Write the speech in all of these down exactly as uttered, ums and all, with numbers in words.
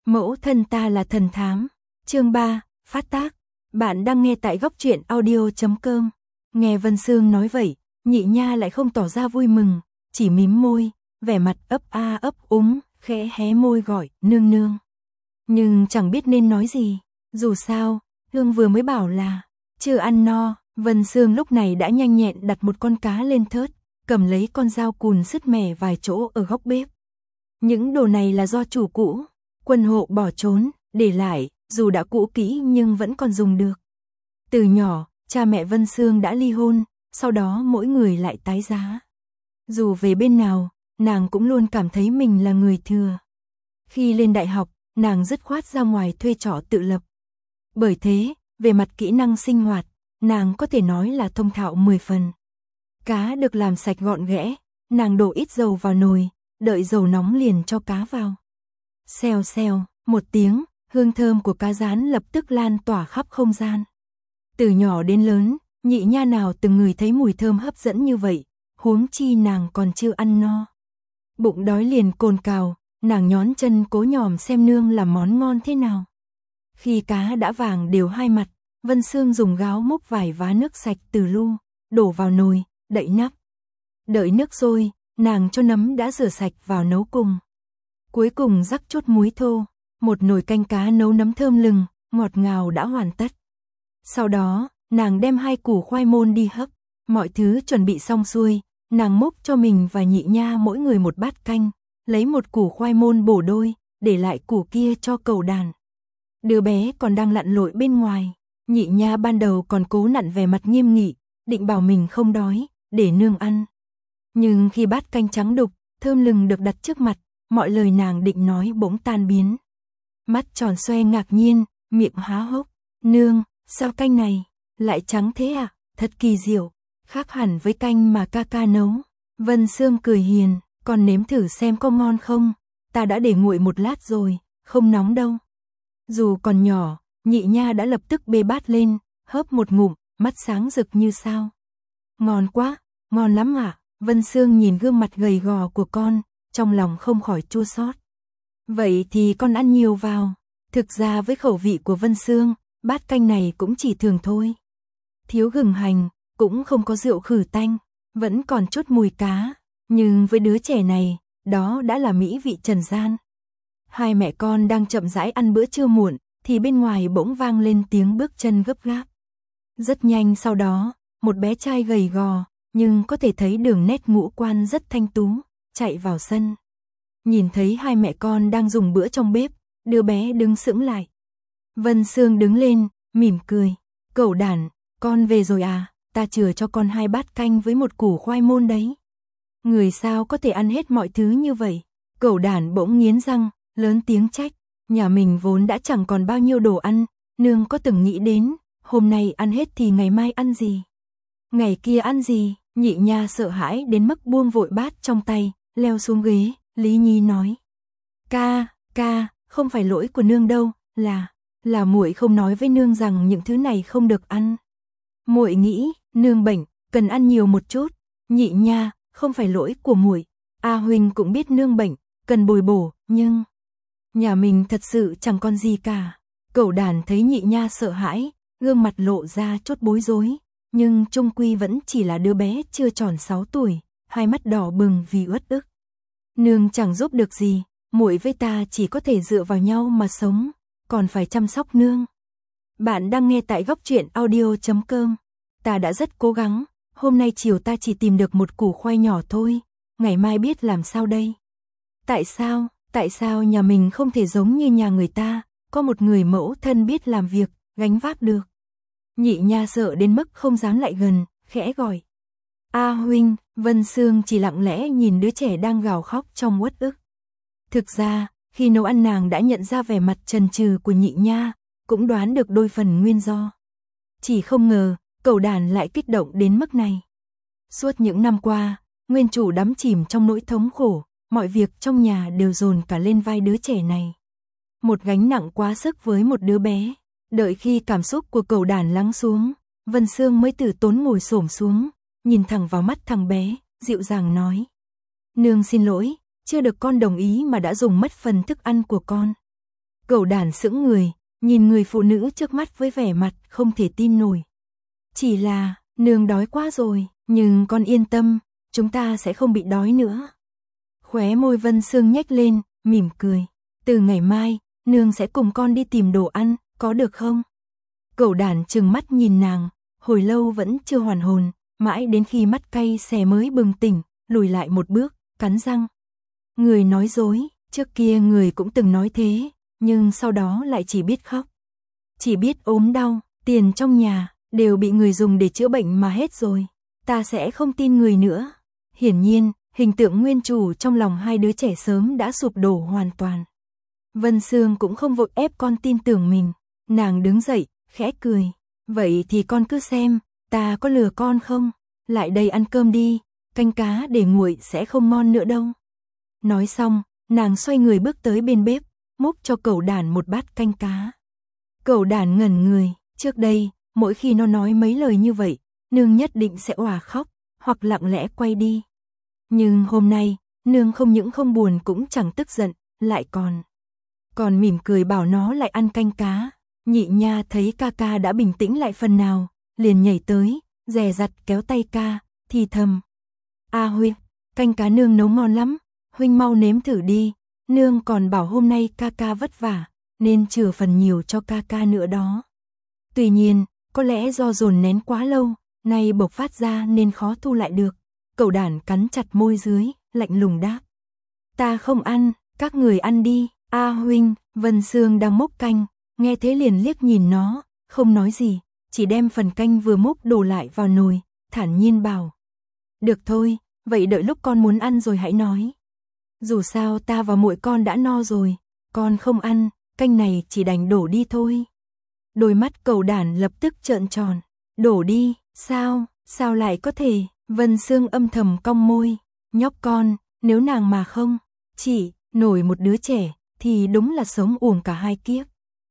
Mẫu thân ta là thần thám. Chương ba, phát tác. Bạn đang nghe tại góc truyện audio chấm com. Nghe Vân Sương nói vậy, Nhị Nha lại không tỏ ra vui mừng, chỉ mím môi, vẻ mặt ấp a ấp úng, khẽ hé môi gọi, nương nương. Nhưng chẳng biết nên nói gì, dù sao, Hương vừa mới bảo là, chưa ăn no. Vân Sương lúc này đã nhanh nhẹn đặt một con cá lên thớt, cầm lấy con dao cùn sứt mẻ vài chỗ ở góc bếp. Những đồ này là do chủ cũ, quân hộ bỏ trốn, để lại, dù đã cũ kỹ nhưng vẫn còn dùng được. Từ nhỏ, cha mẹ Vân Sương đã ly hôn, sau đó mỗi người lại tái giá. Dù về bên nào, nàng cũng luôn cảm thấy mình là người thừa. Khi lên đại học, nàng dứt khoát ra ngoài thuê trọ tự lập. Bởi thế, về mặt kỹ năng sinh hoạt, nàng có thể nói là thông thạo mười phần. Cá được làm sạch gọn ghẽ, nàng đổ ít dầu vào nồi, đợi dầu nóng liền cho cá vào. Xèo xèo, một tiếng, hương thơm của cá rán lập tức lan tỏa khắp không gian. Từ nhỏ đến lớn, Nhị Nha nào từng ngửi thấy mùi thơm hấp dẫn như vậy, huống chi nàng còn chưa ăn no. Bụng đói liền cồn cào, nàng nhón chân cố nhòm xem nương làm món ngon thế nào. Khi cá đã vàng đều hai mặt, Vân Sương dùng gáo múc vài vá nước sạch từ lu, đổ vào nồi, đậy nắp. Đợi nước sôi, nàng cho nấm đã rửa sạch vào nấu cùng. Cuối cùng rắc chút muối thô, một nồi canh cá nấu nấm thơm lừng, ngọt ngào đã hoàn tất. Sau đó, nàng đem hai củ khoai môn đi hấp, mọi thứ chuẩn bị xong xuôi, nàng múc cho mình và Nhị Nha mỗi người một bát canh, lấy một củ khoai môn bổ đôi, để lại củ kia cho cẩu đàn. Đứa bé còn đang lặn lội bên ngoài, Nhị Nha ban đầu còn cố nặn vẻ mặt nghiêm nghị, định bảo mình không đói, để nương ăn. Nhưng khi bát canh trắng đục, thơm lừng được đặt trước mặt, mọi lời nàng định nói bỗng tan biến. Mắt tròn xoe ngạc nhiên, miệng há hốc, nương, sao canh này lại trắng thế à, thật kỳ diệu, khác hẳn với canh mà ca ca nấu. Vân Sương cười hiền, con nếm thử xem có ngon không, ta đã để nguội một lát rồi, không nóng đâu. Dù còn nhỏ, Nhị Nha đã lập tức bê bát lên, hớp một ngụm, mắt sáng rực như sao. Ngon quá, ngon lắm ạ. Vân Sương nhìn gương mặt gầy gò của con, trong lòng không khỏi chua xót. Vậy thì con ăn nhiều vào. Thực ra với khẩu vị của Vân Sương, bát canh này cũng chỉ thường thôi. Thiếu gừng hành, cũng không có rượu khử tanh, vẫn còn chút mùi cá. Nhưng với đứa trẻ này, đó đã là mỹ vị trần gian. Hai mẹ con đang chậm rãi ăn bữa trưa muộn, thì bên ngoài bỗng vang lên tiếng bước chân gấp gáp. Rất nhanh sau đó, một bé trai gầy gò, nhưng có thể thấy đường nét ngũ quan rất thanh tú, chạy vào sân. Nhìn thấy hai mẹ con đang dùng bữa trong bếp, đứa bé đứng sững lại. Vân Sương đứng lên, mỉm cười. Cẩu đản, con về rồi à, ta chừa cho con hai bát canh với một củ khoai môn đấy. Người sao có thể ăn hết mọi thứ như vậy? Cẩu đản bỗng nghiến răng, lớn tiếng trách. Nhà mình vốn đã chẳng còn bao nhiêu đồ ăn, nương có từng nghĩ đến, hôm nay ăn hết thì ngày mai ăn gì? Ngày kia ăn gì? Nhị Nha sợ hãi đến mức buông vội bát trong tay, leo xuống ghế, Lý Nhi nói. Ca, ca, không phải lỗi của nương đâu, là, là muội không nói với nương rằng những thứ này không được ăn. Muội nghĩ, nương bệnh, cần ăn nhiều một chút. Nhị Nha, không phải lỗi của muội. A huynh cũng biết nương bệnh, cần bồi bổ, nhưng nhà mình thật sự chẳng còn gì cả. Cẩu đàn thấy Nhị Nha sợ hãi, gương mặt lộ ra chút bối rối, nhưng chung quy vẫn chỉ là đứa bé chưa tròn sáu tuổi, hai mắt đỏ bừng vì uất ức. Nương chẳng giúp được gì, muội với ta chỉ có thể dựa vào nhau mà sống, còn phải chăm sóc nương. Bạn đang nghe tại góc truyện audio chấm com. Ta đã rất cố gắng, hôm nay chiều ta chỉ tìm được một củ khoai nhỏ thôi, ngày mai biết làm sao đây. Tại sao, tại sao nhà mình không thể giống như nhà người ta, có một người mẫu thân biết làm việc, gánh vác được. Nhị Nha sợ đến mức không dám lại gần, khẽ gọi. A huynh. Vân Sương chỉ lặng lẽ nhìn đứa trẻ đang gào khóc trong uất ức. Thực ra, khi nấu ăn nàng đã nhận ra vẻ mặt chần chừ của Nhị Nha, cũng đoán được đôi phần nguyên do. Chỉ không ngờ, cẩu đàn lại kích động đến mức này. Suốt những năm qua, nguyên chủ đắm chìm trong nỗi thống khổ, mọi việc trong nhà đều dồn cả lên vai đứa trẻ này. Một gánh nặng quá sức với một đứa bé. Đợi khi cảm xúc của cẩu đàn lắng xuống, Vân Sương mới từ tốn ngồi xổm xuống, nhìn thẳng vào mắt thằng bé, dịu dàng nói. Nương xin lỗi, chưa được con đồng ý mà đã dùng mất phần thức ăn của con. Cẩu đản sững người, nhìn người phụ nữ trước mắt với vẻ mặt không thể tin nổi. Chỉ là, nương đói quá rồi, nhưng con yên tâm, chúng ta sẽ không bị đói nữa. Khóe môi Vân Sương nhếch lên, mỉm cười. Từ ngày mai, nương sẽ cùng con đi tìm đồ ăn, có được không? Cẩu đản trừng mắt nhìn nàng, hồi lâu vẫn chưa hoàn hồn, mãi đến khi mắt cay xè mới bừng tỉnh, lùi lại một bước, cắn răng. Người nói dối, trước kia người cũng từng nói thế, nhưng sau đó lại chỉ biết khóc. Chỉ biết ốm đau, tiền trong nhà, đều bị người dùng để chữa bệnh mà hết rồi. Ta sẽ không tin người nữa. Hiển nhiên, hình tượng nguyên chủ trong lòng hai đứa trẻ sớm đã sụp đổ hoàn toàn. Vân Sương cũng không vội ép con tin tưởng mình. Nàng đứng dậy, khẽ cười. Vậy thì con cứ xem, ta có lừa con không? Lại đây ăn cơm đi, canh cá để nguội sẽ không ngon nữa đâu. Nói xong, nàng xoay người bước tới bên bếp, múc cho cẩu đản một bát canh cá. Cẩu đản ngẩn người, trước đây, mỗi khi nó nói mấy lời như vậy, nương nhất định sẽ òa khóc, hoặc lặng lẽ quay đi. Nhưng hôm nay, nương không những không buồn cũng chẳng tức giận, lại còn... Còn mỉm cười bảo nó lại ăn canh cá. Nhị nha thấy ca ca đã bình tĩnh lại phần nào, liền nhảy tới, dè dặt kéo tay ca, thì thầm. A Huynh, canh cá nương nấu ngon lắm, Huynh mau nếm thử đi, nương còn bảo hôm nay ca ca vất vả, nên chừa phần nhiều cho ca ca nữa đó. Tuy nhiên, có lẽ do dồn nén quá lâu, nay bộc phát ra nên khó thu lại được. Cẩu đản cắn chặt môi dưới, lạnh lùng đáp. Ta không ăn, các người ăn đi. A Huynh, Vân Sương đang múc canh, nghe thế liền liếc nhìn nó, không nói gì, chỉ đem phần canh vừa múc đổ lại vào nồi, thản nhiên bảo. Được thôi, vậy đợi lúc con muốn ăn rồi hãy nói. Dù sao ta và muội con đã no rồi, con không ăn, canh này chỉ đành đổ đi thôi. Đôi mắt cẩu đản lập tức trợn tròn. Đổ đi, sao, sao lại có thể? Vân Sương âm thầm cong môi. Nhóc con, nếu nàng mà không, chỉ nổi một đứa trẻ, thì đúng là sống uổng cả hai kiếp.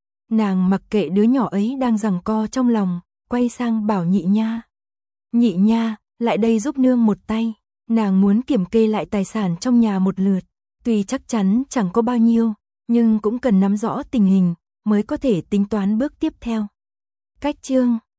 Nàng mặc kệ đứa nhỏ ấy đang giằng co trong lòng, quay sang bảo nhị nha. Nhị nha, lại đây giúp nương một tay. Nàng muốn kiểm kê lại tài sản trong nhà một lượt. Tuy chắc chắn chẳng có bao nhiêu, nhưng cũng cần nắm rõ tình hình, mới có thể tính toán bước tiếp theo. Cách chương